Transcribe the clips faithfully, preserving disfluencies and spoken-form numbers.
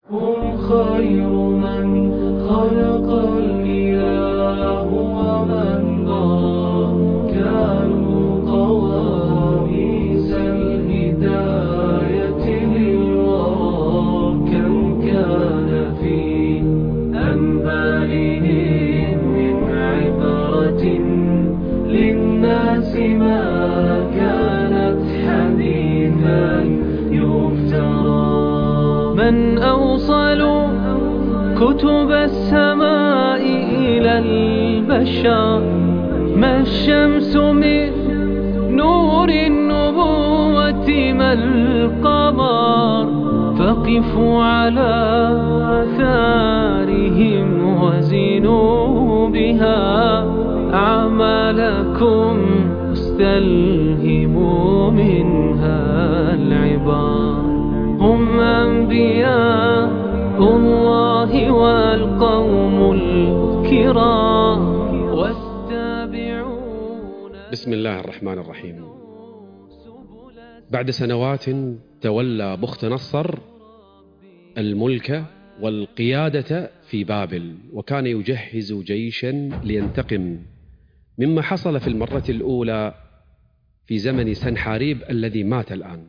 هم خير من خلق الإله ومن ضرى، كانوا قواميس الهداية للورى. كم كان في أنبالهم من عبرة للناس، ما كانت حديثا يفترى. من أوصل كتب السماء إلى البشر، ما الشمس من نور النبوة، ما القمر. فقفوا على آثارهم وزنوا بها أعمالكم، استلهموا منها العبار. هم أنبياء الله والقوم الكرام، والتابعون. بسم الله الرحمن الرحيم. بعد سنوات تولى بخت نصر الملك والقيادة في بابل، وكان يجهز جيشا لينتقم مما حصل في المرة الأولى في زمن سنحاريب الذي مات الآن.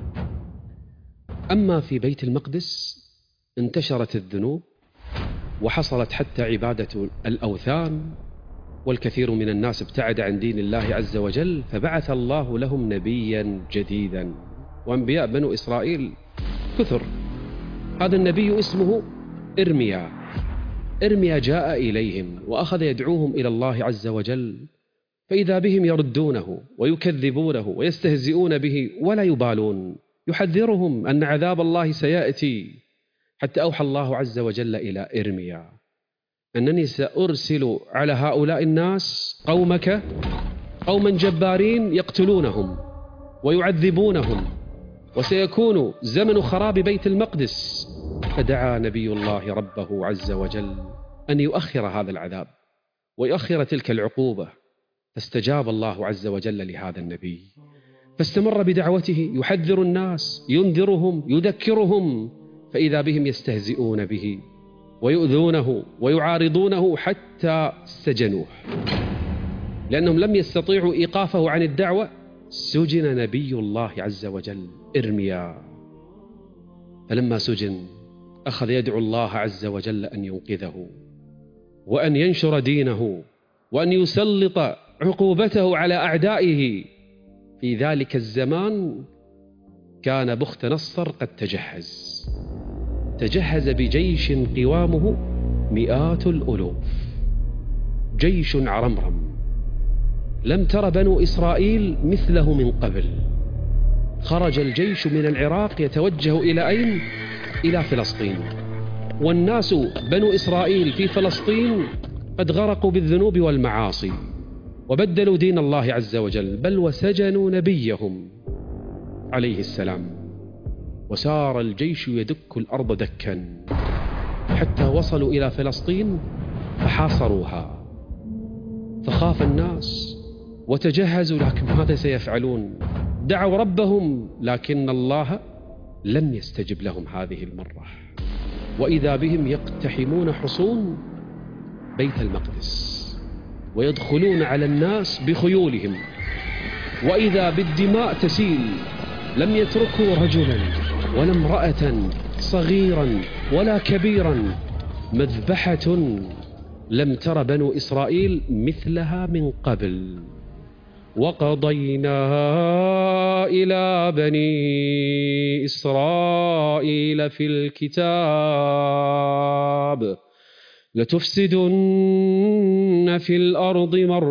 أما في بيت المقدس انتشرت الذنوب وحصلت حتى عبادة الأوثان، والكثير من الناس ابتعد عن دين الله عز وجل، فبعث الله لهم نبيا جديدا. وأنبياء بنو إسرائيل كثر. هذا النبي اسمه إرميا. إرميا جاء إليهم وأخذ يدعوهم إلى الله عز وجل، فإذا بهم يردونه ويكذبونه ويستهزئون به ولا يبالون. يحذرهم أن عذاب الله سيأتي، حتى أوحى الله عز وجل إلى إرميا أنني سأرسل على هؤلاء الناس قومك قوما جبارين يقتلونهم ويعذبونهم، وسيكون زمن خراب بيت المقدس. فدعا نبي الله ربه عز وجل أن يؤخر هذا العذاب ويؤخر تلك العقوبة، فاستجاب الله عز وجل لهذا النبي، فاستمر بدعوته يحذر الناس، ينذرهم، يذكرهم، فإذا بهم يستهزئون به ويؤذونه ويعارضونه حتى سجنوه. لأنهم لم يستطيعوا إيقافه عن الدعوة، سجن نبي الله عز وجل إرميا. فلما سجن أخذ يدعو الله عز وجل أن ينقذه وأن ينشر دينه وأن يسلط عقوبته على أعدائه. في ذلك الزمان كان بخت نصر قد تجهز تجهز بجيش قوامه مئات الألوف، جيش عرمرم لم تر بنو إسرائيل مثله من قبل. خرج الجيش من العراق يتوجه إلى أين؟ إلى فلسطين، والناس بنو إسرائيل في فلسطين قد غرقوا بالذنوب والمعاصي وبدلوا دين الله عز وجل، بل وسجنوا نبيهم عليه السلام. وسار الجيش يدك الأرض دكا حتى وصلوا إلى فلسطين فحاصروها، فخاف الناس وتجهزوا، لكن ماذا سيفعلون؟ دعوا ربهم، لكن الله لم يستجب لهم هذه المرة. وإذا بهم يقتحمون حصون بيت المقدس ويدخلون على الناس بخيولهم، وإذا بالدماء تسيل. لم يتركوا رجلا ولا امرأة، صغيرا ولا كبيرا. مذبحة لم تر بنو إسرائيل مثلها من قبل. وقضينا إلى بني إسرائيل في الكتاب لتفسدن في الأرض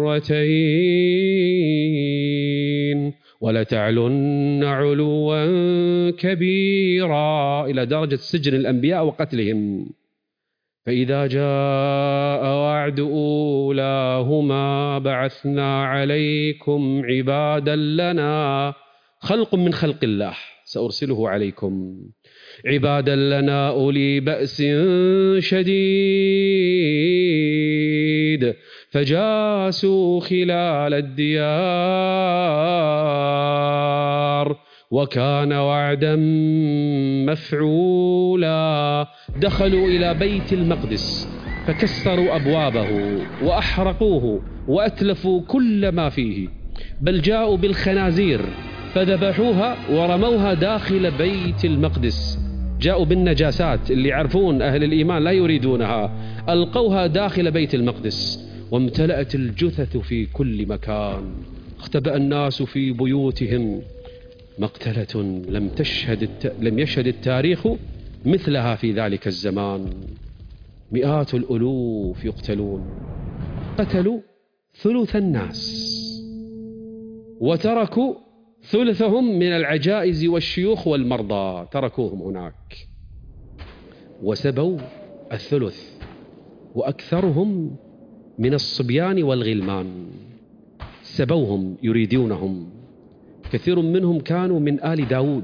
مرتين ولتعلن علوا كبيرا، إلى درجة سجن الأنبياء وقتلهم. فإذا جاء وعد أولاهما بعثنا عليكم عبادا لنا، خلق من خلق الله سأرسله عليكم، عبادا لنا أولي بأس شديد فجاسوا خلال الديار وكان وعدا مفعولا. دخلوا إلى بيت المقدس فكسروا أبوابه وأحرقوه وأتلفوا كل ما فيه، بل جاءوا بالخنازير فذبحوها ورموها داخل بيت المقدس. جاءوا بالنجاسات اللي يعرفون أهل الإيمان لا يريدونها، ألقوها داخل بيت المقدس، وامتلأت الجثث في كل مكان. اختبأ الناس في بيوتهم. مقتلة لم تشهد الت... لم يشهد التاريخ مثلها في ذلك الزمان. مئات الألوف يقتلون. قتلوا ثلث الناس وتركوا ثلثهم من العجائز والشيوخ والمرضى، تركوهم هناك. وسبوا الثلث، وأكثرهم من الصبيان والغلمان. سبوهم يريدونهم. كثير منهم كانوا من آل داود،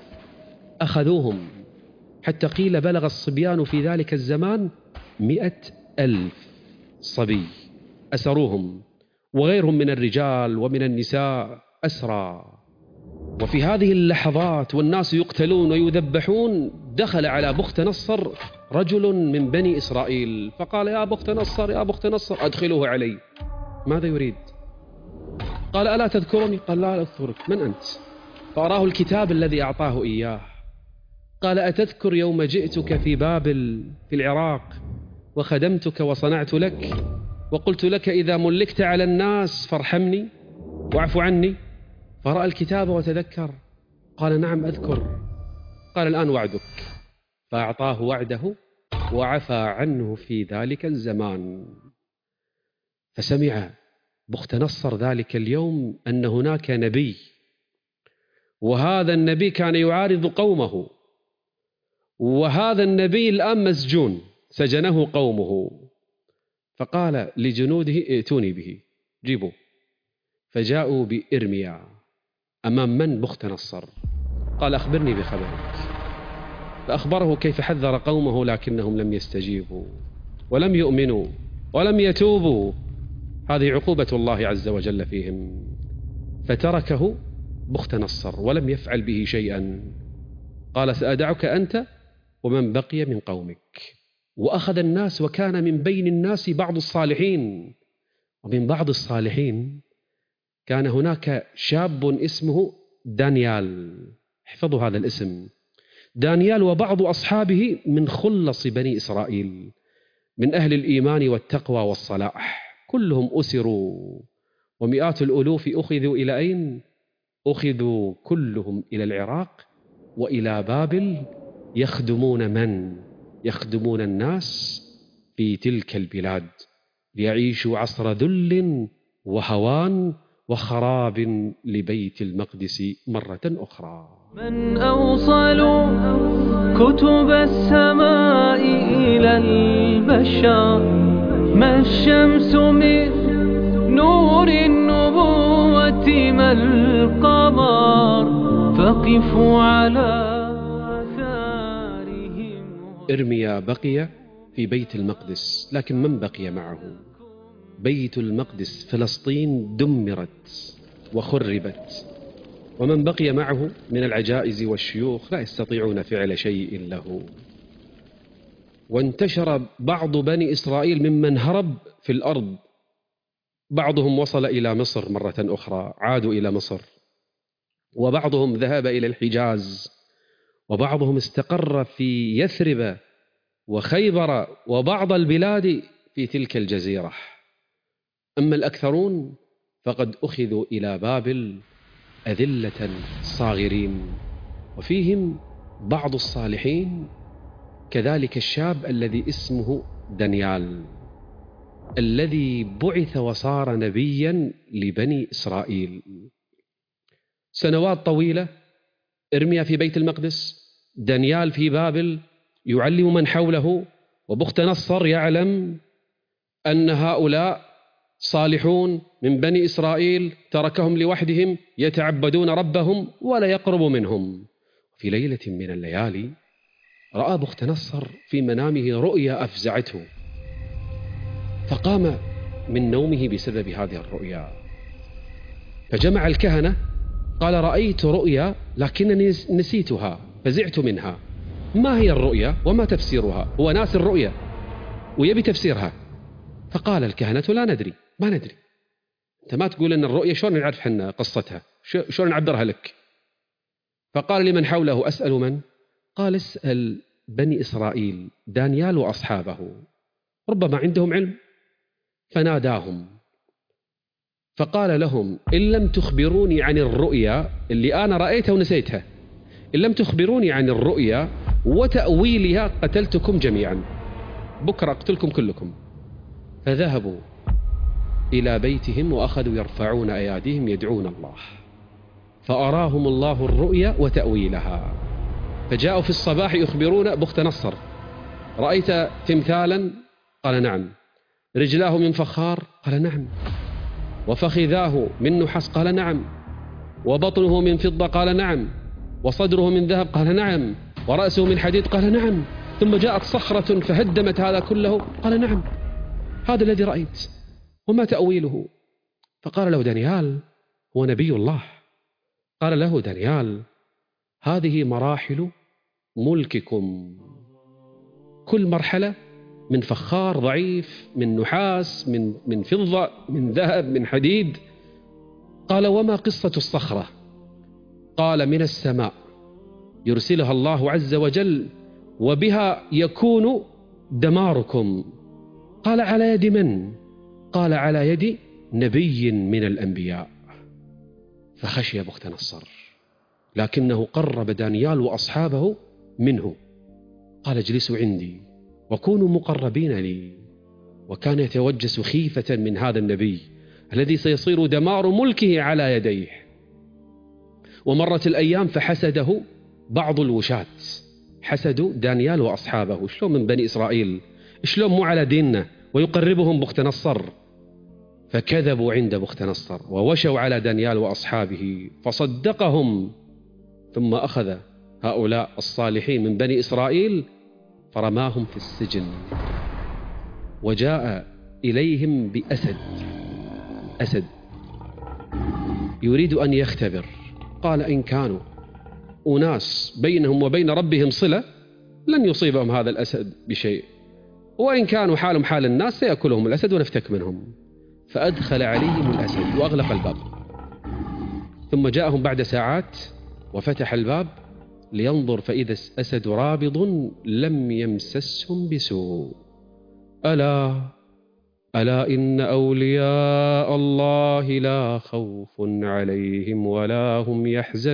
أخذوهم حتى قيل بلغ الصبيان في ذلك الزمان مئة ألف صبي. أسروهم، وغيرهم من الرجال ومن النساء أسرى. وفي هذه اللحظات والناس يقتلون ويذبحون، دخل على بخت نصر رجل من بني إسرائيل فقال: يا بخت نصر يا بخت نصر أدخلوه علي. ماذا يريد؟ قال: ألا تذكرني؟ قال: لا أذكرك. من أنت؟ فأراه الكتاب الذي أعطاه إياه. قال: أتذكر يوم جئتك في بابل في العراق وخدمتك وصنعت لك وقلت لك إذا ملكت على الناس فارحمني واعف عني؟ فرأى الكتاب وتذكر. قال: نعم أذكر. قال: الآن وعدك. فأعطاه وعده وعفى عنه في ذلك الزمان. فسمع بخت نصر ذلك اليوم أن هناك نبي، وهذا النبي كان يعارض قومه، وهذا النبي الآن مسجون، سجنه قومه. فقال لجنوده: ائتوني به، جيبوا. فجاءوا بإرميا أمام من؟ بخت نصر. قال: أخبرني بخبرك. فأخبره كيف حذر قومه لكنهم لم يستجيبوا ولم يؤمنوا ولم يتوبوا. هذه عقوبة الله عز وجل فيهم. فتركه بخت نصر ولم يفعل به شيئا. قال: سأدعك أنت ومن بقي من قومك. وأخذ الناس، وكان من بين الناس بعض الصالحين. ومن بعض الصالحين كان هناك شاب اسمه دانيال. احفظوا هذا الاسم، دانيال. وبعض أصحابه من خلص بني إسرائيل، من أهل الإيمان والتقوى والصلاح. كلهم أسروا، ومئات الألوف أخذوا إلى أين؟ أخذوا كلهم إلى العراق وإلى بابل، يخدمون من؟ يخدمون الناس في تلك البلاد، ليعيشوا عصر ذل وهوان وخراب لبيت المقدس مرة أخرى. من أوصل كتب السماء إلى البشر، ما الشمس من نور النبوة ما القمر، فقفوا على آثارهم. إرميا بقي في بيت المقدس، لكن من بقي معه؟ بيت المقدس فلسطين دمرت وخربت، ومن بقي معه من العجائز والشيوخ لا يستطيعون فعل شيء له. وانتشر بعض بني إسرائيل ممن هرب في الأرض. بعضهم وصل إلى مصر مرة أخرى، عادوا إلى مصر، وبعضهم ذهب إلى الحجاز، وبعضهم استقر في يثرب وخيبر وبعض البلاد في تلك الجزيرة. أما الأكثرون فقد أخذوا إلى بابل أذلة صاغرين، وفيهم بعض الصالحين، كذلك الشاب الذي اسمه دانيال، الذي بعث وصار نبيا لبني إسرائيل. سنوات طويلة إرميا في بيت المقدس، دانيال في بابل يعلم من حوله، وبخت نصر يعلم أن هؤلاء صالحون من بني إسرائيل، تركهم لوحدهم يتعبدون ربهم ولا يقرب منهم. في ليلة من الليالي رأى بخت نصر في منامه رؤيا أفزعته، فقام من نومه بسبب هذه الرؤيا، فجمع الكهنة قال رأيت رؤيا لكنني نسيتها فزعت منها. ما هي الرؤيا وما تفسيرها؟ هو ناس الرؤيا ويبي تفسيرها. فقال الكهنة لا ندري، ما ندري. أنت ما تقول أن الرؤيا شلون نعرف حنا قصتها، شلون نعبرها لك؟ فقال لمن حوله أسأل من؟ قال اسأل بني إسرائيل دانيال وأصحابه ربما عندهم علم. فناداهم فقال لهم إن لم تخبروني عن الرؤيا اللي أنا رأيتها ونسيتها، إن لم تخبروني عن الرؤيا وتأويلها قتلتكم جميعا، بكرة أقتلكم كلكم. فذهبوا إلى بيتهم وأخذوا يرفعون أياديهم يدعون الله، فأراهم الله الرؤيا وتأويلها. فجاءوا في الصباح يخبرون بخت نصر رأيت تمثالا؟ قال نعم. رجلاه من فخار؟ قال نعم. وفخذاه من نحاس؟ قال نعم. وبطنه من فضة؟ قال نعم. وصدره من ذهب؟ قال نعم. ورأسه من حديد؟ قال نعم. ثم جاءت صخرة فهدمت هذا كله؟ قال نعم. هذا الذي رأيت. وما تأويله؟ فقال له دانيال هو نبي الله. قال له دانيال هذه مراحل ملككم، كل مرحلة من فخار ضعيف، من نحاس، من من فضة، من ذهب، من حديد. قال وما قصة الصخرة؟ قال من السماء يرسلها الله عز وجل وبها يكون دماركم. قال على يد من؟ قال على يد نبي من الأنبياء. فخشي بخت نصر، لكنه قرب دانيال وأصحابه منه. قال اجلسوا عندي وكونوا مقربين لي. وكان يتوجس خيفة من هذا النبي الذي سيصير دمار ملكه على يديه. ومرت الأيام فحسده بعض الوشاة، حسدوا دانيال وأصحابه، شلون من بني إسرائيل، شلون مو على ديننا، ويقربهم بخت نصر. فكذبوا عند بخت نصر ووشوا على دانيال وأصحابه فصدقهم. ثم أخذ هؤلاء الصالحين من بني إسرائيل فرماهم في السجن، وجاء إليهم بأسد، أسد يريد أن يختبر. قال إن كانوا أناس بينهم وبين ربهم صلة لن يصيبهم هذا الأسد بشيء، وإن كانوا حالهم حال الناس سيأكلهم الأسد ونفتك منهم. فأدخل عليهم الأسد وأغلق الباب. ثم جاءهم بعد ساعات وفتح الباب لينظر فإذا الأسد رابض لم يمسسهم بسوء. ألا ألا إن أولياء الله لا خوف عليهم ولا هم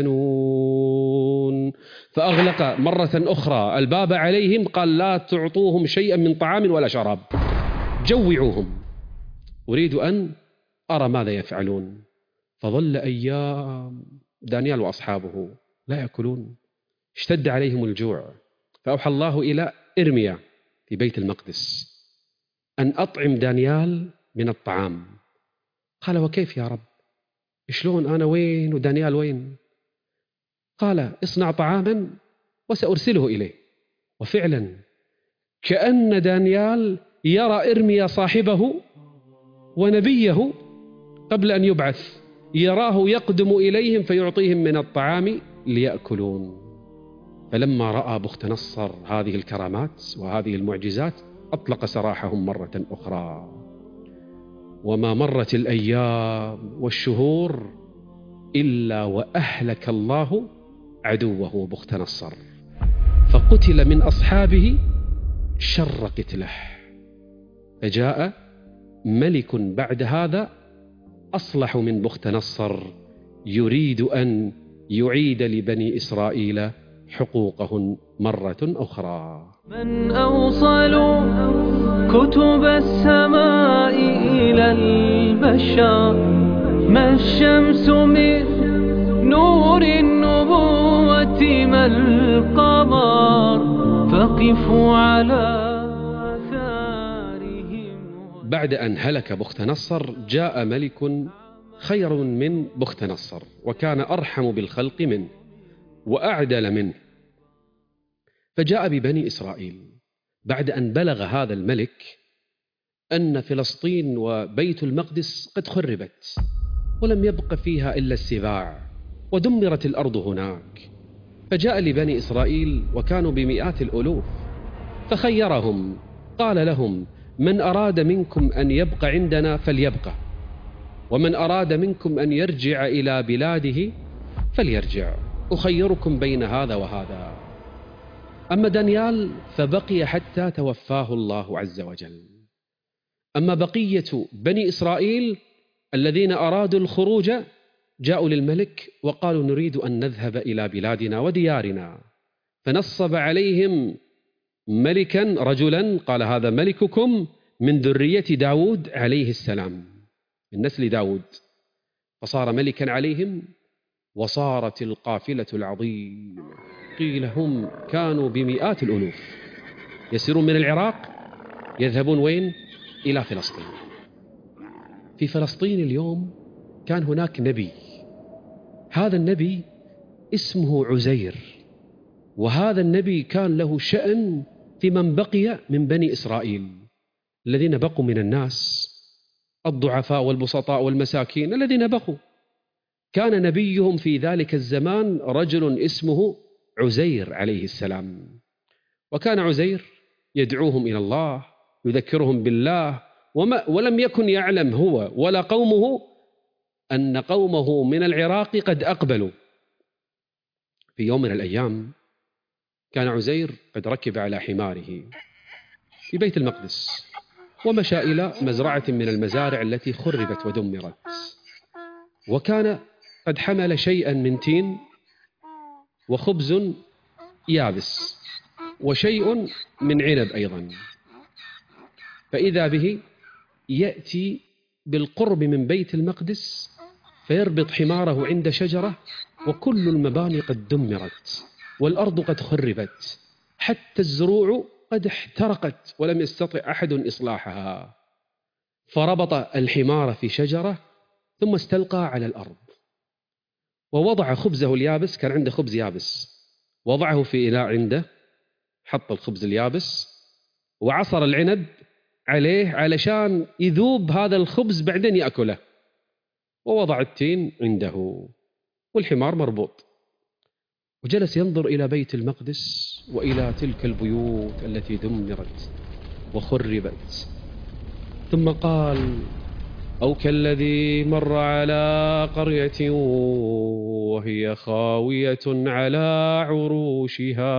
يحزنون. فأغلق مرة أخرى الباب عليهم، قال لا تعطوهم شيئا من طعام ولا شراب، جوعوهم، أريد أن أرى ماذا يفعلون. فظل أيام دانيال وأصحابه لا يأكلون، اشتد عليهم الجوع. فأوحى الله إلى إرميا في بيت المقدس أن أطعم دانيال من الطعام. قال وكيف يا رب؟ شلون أنا وين ودانيال وين؟ قال اصنع طعاما وسأرسله إليه. وفعلا كأن دانيال يرى إرميا صاحبه ونبيه قبل أن يبعث، يراه يقدم إليهم فيعطيهم من الطعام ليأكلون. فلما رأى بخت نصر هذه الكرامات وهذه المعجزات أطلق سراحهم مرة أخرى. وما مرت الأيام والشهور إلا وأهلك الله عدوه بخت نصر، فقتل من أصحابه شر قتله. فجاء ملك بعد هذا أصلح من بخت نصر يريد أن يعيد لبني إسرائيل حقوقهن مرة أخرى. من أوصل كتب السماء إلى البشر، ما الشمس من نور النبوة ما القمر، فقفوا على آثارهم. بعد أن هلك بخت نصر جاء ملك خير من بخت نصر، وكان أرحم بالخلق منه وأعدل منه. فجاء ببني إسرائيل بعد أن بلغ هذا الملك أن فلسطين وبيت المقدس قد خربت ولم يبق فيها إلا السباع ودمرت الأرض هناك. فجاء لبني إسرائيل وكانوا بمئات الألوف فخيرهم، قال لهم: من أراد منكم أن يبقى عندنا فليبقى، ومن أراد منكم أن يرجع إلى بلاده فليرجع، أخيركم بين هذا وهذا. أما دانيال فبقي حتى توفاه الله عز وجل. أما بقية بني إسرائيل الذين أرادوا الخروج جاءوا للملك وقالوا: نريد أن نذهب إلى بلادنا وديارنا. فنصب عليهم ملكا رجلا، قال: هذا ملككم من ذرية داود عليه السلام، من نسل داود. فصار ملكا عليهم، وصارت القافلة العظيمة، قيل هم كانوا بمئات الألوف، يسيرون من العراق يذهبون وين؟ إلى فلسطين. في فلسطين اليوم كان هناك نبي، هذا النبي اسمه عزير، وهذا النبي كان له شأن في من بقي من بني إسرائيل الذين بقوا من الناس الضعفاء والبسطاء والمساكين الذين بقوا. كان نبيهم في ذلك الزمان رجل اسمه عزير عليه السلام، وكان عزير يدعوهم إلى الله، يذكرهم بالله، وما ولم يكن يعلم هو ولا قومه أن قومه من العراق قد أقبلوا. في يوم من الأيام كان عزير قد ركب على حماره في بيت المقدس ومشى إلى مزرعة من المزارع التي خربت ودمرت، وكان قد حمل شيئا من تين وخبز يابس وشيء من عنب أيضا. فإذا به يأتي بالقرب من بيت المقدس فيربط حماره عند شجرة، وكل المباني قد دمرت والأرض قد خربت، حتى الزروع قد احترقت ولم يستطع أحد إصلاحها. فربط الحمار في شجرة ثم استلقى على الأرض ووضع خبزه اليابس، كان عنده خبز يابس، وضعه في إناء عنده، حط الخبز اليابس وعصر العنب عليه علشان يذوب هذا الخبز بعدين يأكله، ووضع التين عنده والحمار مربوط، وجلس ينظر إلى بيت المقدس وإلى تلك البيوت التي دمرت وخربت. ثم قال: أو كالذي مر على قرية وهي خاوية على عروشها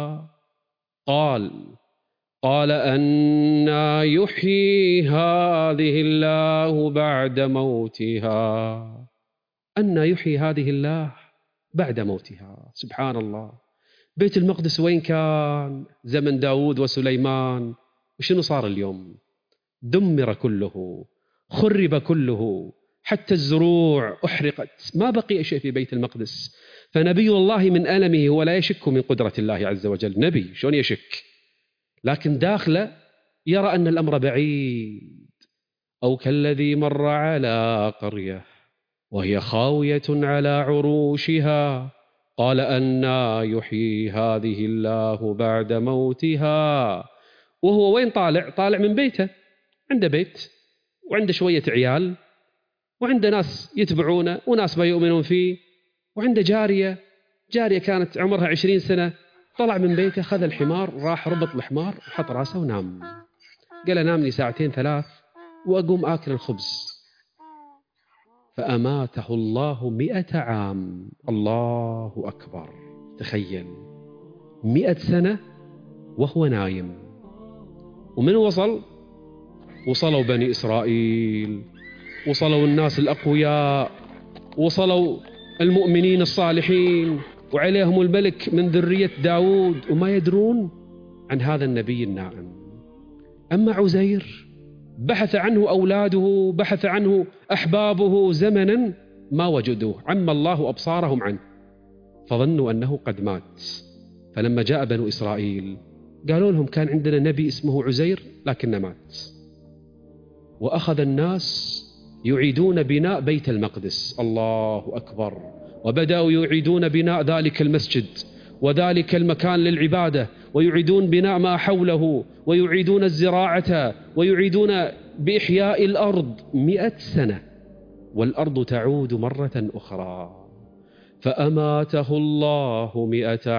قال قال أنى يحيي هذه الله بعد موتها. أنى يحيي هذه الله بعد موتها. سبحان الله. بيت المقدس وين كان زمن داود وسليمان، وشنو صار اليوم؟ دمر كله، خرب كله، حتى الزروع أحرقت، ما بقي شيء في بيت المقدس. فنبي الله من ألمه ولا يشك من قدرة الله عز وجل، نبي شلون يشك؟ لكن داخله يرى أن الأمر بعيد. أو كالذي مر على قرية وهي خاوية على عروشها قال أنى يحيي هذه الله بعد موتها. وهو وين طالع؟ طالع من بيته، عنده بيت وعنده شوية عيال وعنده ناس يتبعونه وناس ما يؤمنون فيه، وعنده جارية جارية كانت عمرها عشرين سنة. طلع من بيته، خذ الحمار، راح ربط الحمار وحط راسه ونام. قال: نام لي ساعتين ثلاث وأقوم آكل الخبز. فأماته الله مئة عام. الله أكبر. تخيل، مئة سنة وهو نايم. ومن وصل؟ وصلوا بني إسرائيل، وصلوا الناس الأقوياء، وصلوا المؤمنين الصالحين، وعليهم الملك من ذرية داود، وما يدرون عن هذا النبي النائم. أما عزير بحث عنه أولاده، بحث عنه أحبابه زمنا ما وجدوه، عم الله أبصارهم عنه فظنوا أنه قد مات. فلما جاء بنو إسرائيل قالوا لهم: كان عندنا نبي اسمه عزير لكنه مات. وأخذ الناس يعيدون بناء بيت المقدس. الله أكبر. وبدأوا يعيدون بناء ذلك المسجد وذلك المكان للعبادة، ويعيدون بناء ما حوله، ويعيدون الزراعة، ويعيدون بإحياء الأرض. مئة سنة والأرض تعود مرة أخرى. فأماته الله مئة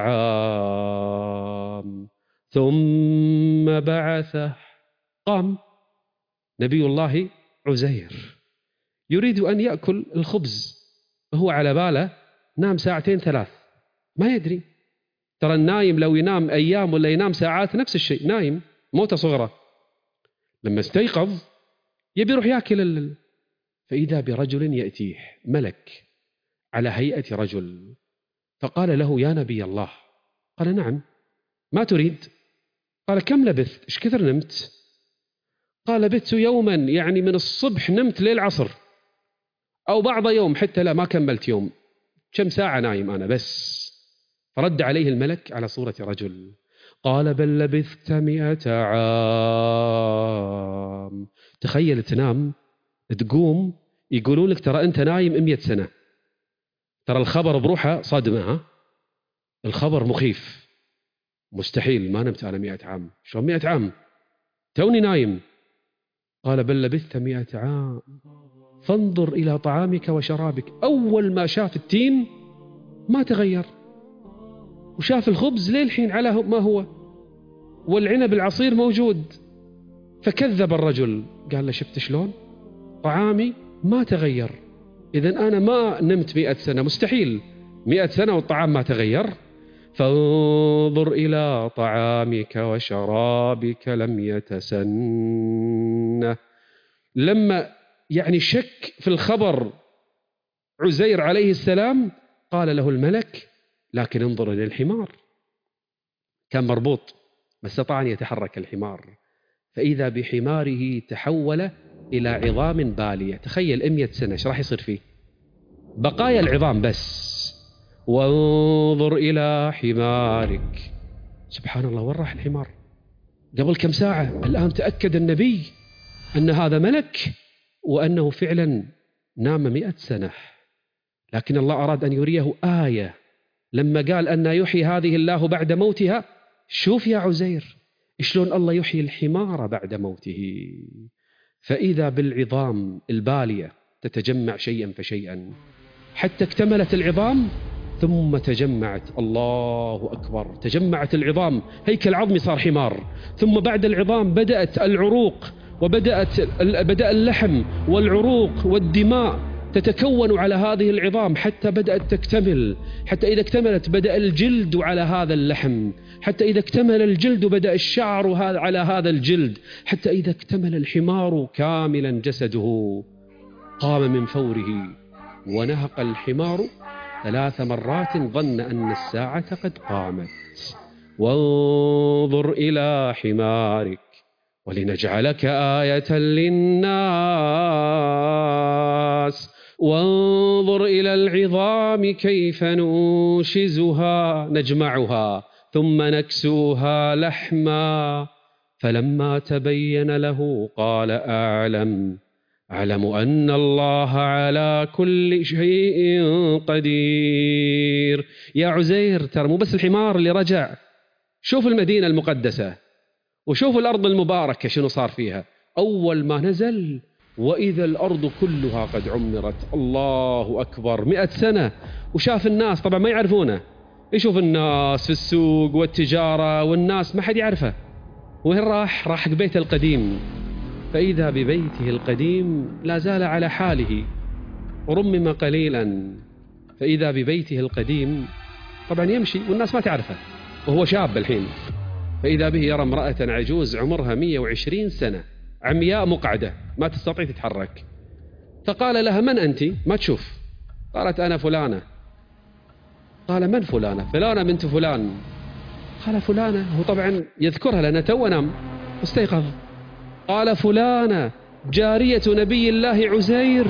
عام ثم بعثه. قام نبي الله عزير يريد أن يأكل الخبز، هو على باله نام ساعتين ثلاث، ما يدري. ترى النايم لو ينام أيام ولا ينام ساعات نفس الشيء، نايم موتة صغرى. لما استيقظ يبي يروح يأكل ال... فإذا برجل يأتيه ملك على هيئة رجل، فقال له: يا نبي الله. قال: نعم. ما تريد؟ قال: كم لبثت؟ إيش كثر نمت؟ قال: لبثت يوما، يعني من الصبح نمت ليل العصر، أو بعض يوم حتى لا ما كملت يوم، كم ساعة نايم أنا بس. فرد عليه الملك على صورة رجل، قال: بل لبثت مئة عام. تخيل تنام تقوم يقولون لك ترى أنت نايم مئة سنة. ترى الخبر بروحه صدمة، ها؟ الخبر مخيف. مستحيل، ما نمت أنا مئة عام. شو مئة عام؟ توني نايم. قال: بل لبثت مئة عام فانظر إلى طعامك وشرابك. أول ما شاف التين ما تغير، وشاف الخبز للحين على ما هو، والعنب العصير موجود. فكذب الرجل، قال له: شفت شلون؟ طعامي ما تغير، إذن أنا ما نمت مئة سنة، مستحيل مئة سنة والطعام ما تغير. فانظر إلى طعامك وشرابك لم يتسنه. لما يعني شك في الخبر عزير عليه السلام، قال له الملك: لكن انظر إلى الحمار. كان مربوط، ما استطاع أن يتحرك الحمار، فإذا بحماره تحول إلى عظام بالية. تخيل مئة سنة ايش راح يصير فيه؟ بقايا العظام بس. وانظر إلى حمارك. سبحان الله، وين راح الحمار؟ قبل كم ساعة. الآن تأكد النبي أن هذا ملك وأنه فعلا نام مئة سنة. لكن الله أراد أن يريه آية لما قال أن يحيي هذه الله بعد موتها. شوف يا عزير شلون الله يحيي الحمار بعد موته. فإذا بالعظام البالية تتجمع شيئا فشيئا حتى اكتملت العظام، ثم تجمعت. الله أكبر، تجمعت العظام، هيكل عظمي صار حمار. ثم بعد العظام بدأت العروق، وبدأت بدأ اللحم والعروق والدماء تتكون على هذه العظام حتى بدأت تكتمل. حتى إذا اكتملت بدأ الجلد على هذا اللحم، حتى إذا اكتمل الجلد بدأ الشعر على هذا الجلد، حتى إذا اكتمل الحمار كاملا جسده. قام من فوره ونهق الحمار ثلاث مرات، ظن أن الساعة قد قامت. وانظر إلى حمارك ولنجعلك آية للناس. وانظر إلى العظام كيف ننشزها نجمعها ثم نكسوها لحما. فلما تبين له قال: أعلم أعلم أن الله على كل شيء قدير. يا عزير، ترى مو بس الحمار اللي رجع، شوف المدينة المقدسة وشوف الأرض المباركة شنو صار فيها. أول ما نزل وإذا الأرض كلها قد عمرت. الله أكبر، مئة سنة. وشاف الناس، طبعا ما يعرفونه، يشوف الناس في السوق والتجارة والناس ما حد يعرفه. وين راح؟ راح بيته القديم، فإذا ببيته القديم لا زال على حاله، ورمم قليلا. فإذا ببيته القديم طبعا يمشي والناس ما تعرفه، وهو شاب الحين. فإذا به يرى امرأة عجوز عمرها مئة وعشرين سنة، عمياء مقعدة ما تستطيع تتحرك. فقال لها: من أنت؟ ما تشوف. قالت: أنا فلانة. قال: من فلانة؟ فلانة بنت فلان. قال: فلانة. هو طبعا يذكرها لأنه تو نام واستيقظ. قال: فلانة جارية نبي الله عزير.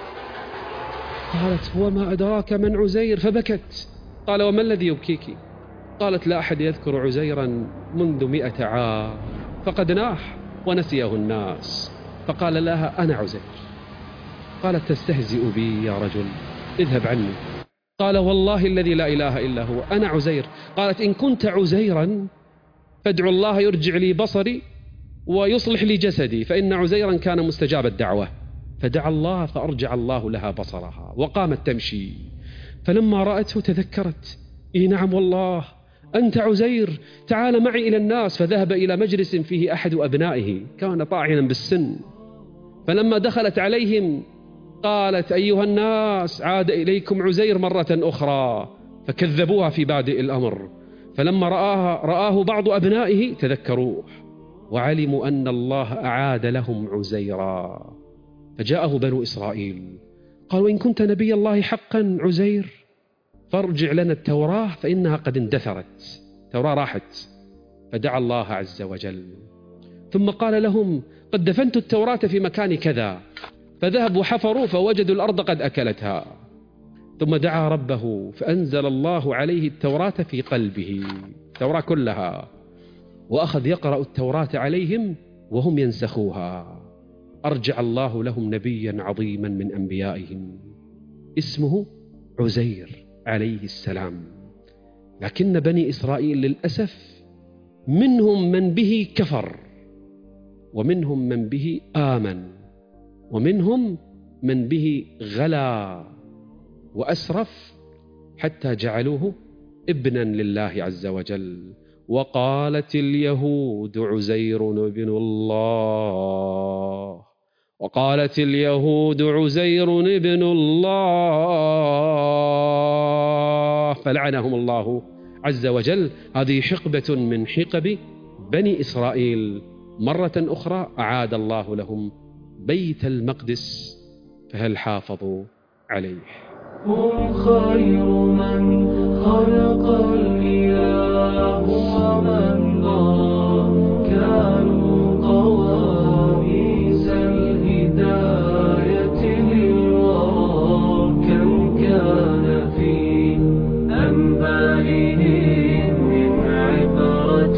قالت: هو ما أدراك من عزير؟ فبكت. قال: وما الذي يبكيك؟ قالت: لا أحد يذكر عزيرا منذ مئة عام، فقد ناح ونسيه الناس. فقال لها: أنا عزير. قالت: تستهزئ بي يا رجل، اذهب عني. قال: والله الذي لا إله إلا هو أنا عزير. قالت: إن كنت عزيرا فادعو الله يرجع لي بصري ويصلح لي جسدي، فإن عزيرا كان مستجاب الدعوة. فدعا الله فأرجع الله لها بصرها، وقامت تمشي. فلما رأته تذكرت: إي نعم والله أنت عزير، تعال معي إلى الناس. فذهب إلى مجلس فيه أحد أبنائه كان طاعنا بالسن، فلما دخلت عليهم قالت: أيها الناس، عاد إليكم عزير مرة أخرى. فكذبوها في بادئ الأمر، فلما رآها رآه بعض أبنائه تذكروه وعلموا أن الله أعاد لهم عزيرا. فجاءه بنو إسرائيل قالوا: إن كنت نبي الله حقا عزير فارجع لنا التوراة فإنها قد اندثرت، التوراة راحت. فدعا الله عز وجل، ثم قال لهم: قد دفنت التوراة في مكان كذا. فذهبوا حفروا فوجدوا الأرض قد أكلتها. ثم دعا ربه فأنزل الله عليه التوراة في قلبه، التوراة كلها، وأخذ يقرأ التوراة عليهم وهم ينسخوها. أرجع الله لهم نبيا عظيما من أنبيائهم اسمه عزير عليه السلام. لكن بني إسرائيل للأسف منهم من به كفر، ومنهم من به آمن، ومنهم من به غلا وأسرف حتى جعلوه ابنا لله عز وجل. وقالت اليهود عزير ابن الله، وقالت اليهود عزير ابن الله، فلعنهم الله عز وجل. هذه حقبة من حقب بني إسرائيل. مرة أخرى أعاد الله لهم بيت المقدس، فهل حافظوا عليه؟ هم خير من خلق الإله ومن ضرى، كانوا قواميس الهداية للورى. كم كان في أنبائهم من عبرة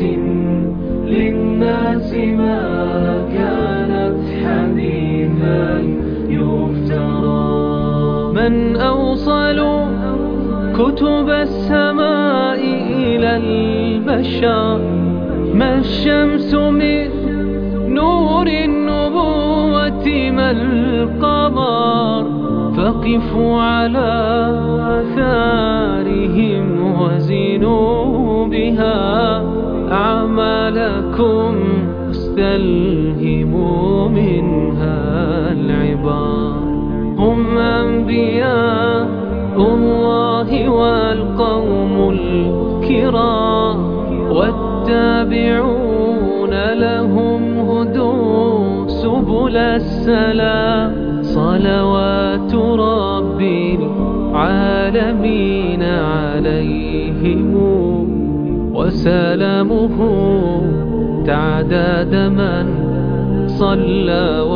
للناس ما كانت حديثا يفترى. من أوصل كتب السماء إلى البشر، ما الشمس من نور النبوة ما القمر. فقفوا على آثارهم وزنوا بها أعمالكم، استلهموا منها العبار. هم أنبياء الله والقوم الكرام، والتابعون لهم هدوا سبل السلام. صلوات رب العالمين عليهم وسلامه تعداد من صلى